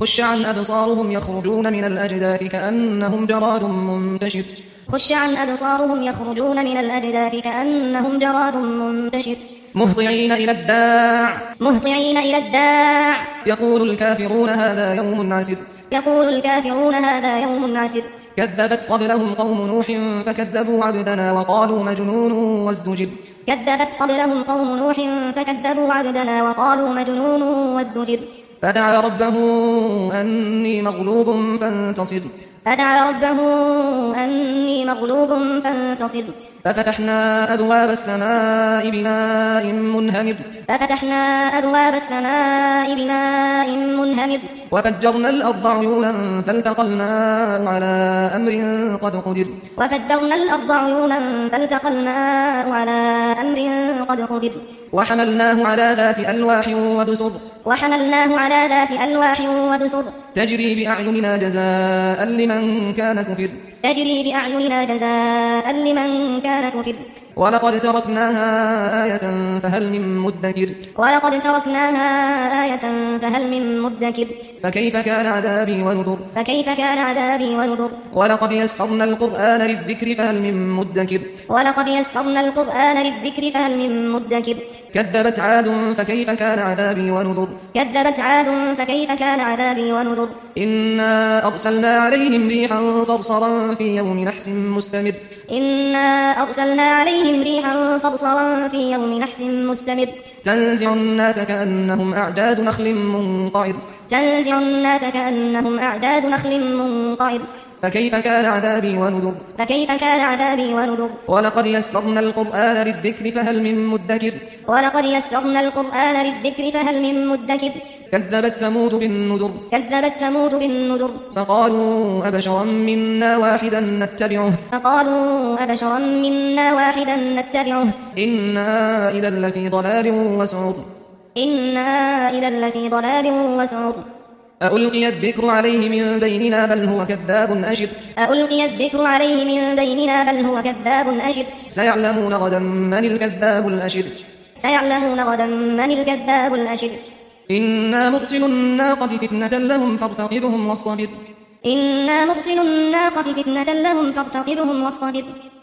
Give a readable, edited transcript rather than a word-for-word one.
خش عن أبصارهم يخرجون من الأجداث كأنهم جراد منتشر خش عن أبصارهم يخرجون من الأجداث كأنهم جراد منتشر مهطعين إلى الداع يقول الكافرون هذا يوم عسر كذبت قبلهم قوم نوح فكذبوا عبدنا وقالوا مجنون وازدجر فدعا ربه أني مغلوب فانتصر ففتحنا أبواب السماء بماء منهمر وفجرنا الأرض عيونا فالتقى الماء على أمر قد قدر وحملناه على ذات ألواح ودسر تجري بأعيننا جزاء لمن كان كفر ولقد تركناها آية فهل من مدكر فكيف كان عذابي ونذر ولقد يسرنا القرآن للذكر فهل من مدكر كذبت عاد فكيف كان عذابي ونذر إنا أرسلنا عليهم ريحا صرصرا في يوم نحس مستمر تنزع الناس كأنهم أعجاز نخل منقعر فكيف كان عذابي ونذر ولقد يسرنا القرآن للذكر فهل من مدكر كذبت ثمود بالنذر فقالوا أبشرا منا واحدا نتبعه إنا إذا لفي ضلال وسعر أألقي الذكر عليه من بيننا بل هو كذاب أشر سيعلمون غدا من الكذاب الأشر إنا مرسل الناقة فتنة لهم فارتقبهم واصطبر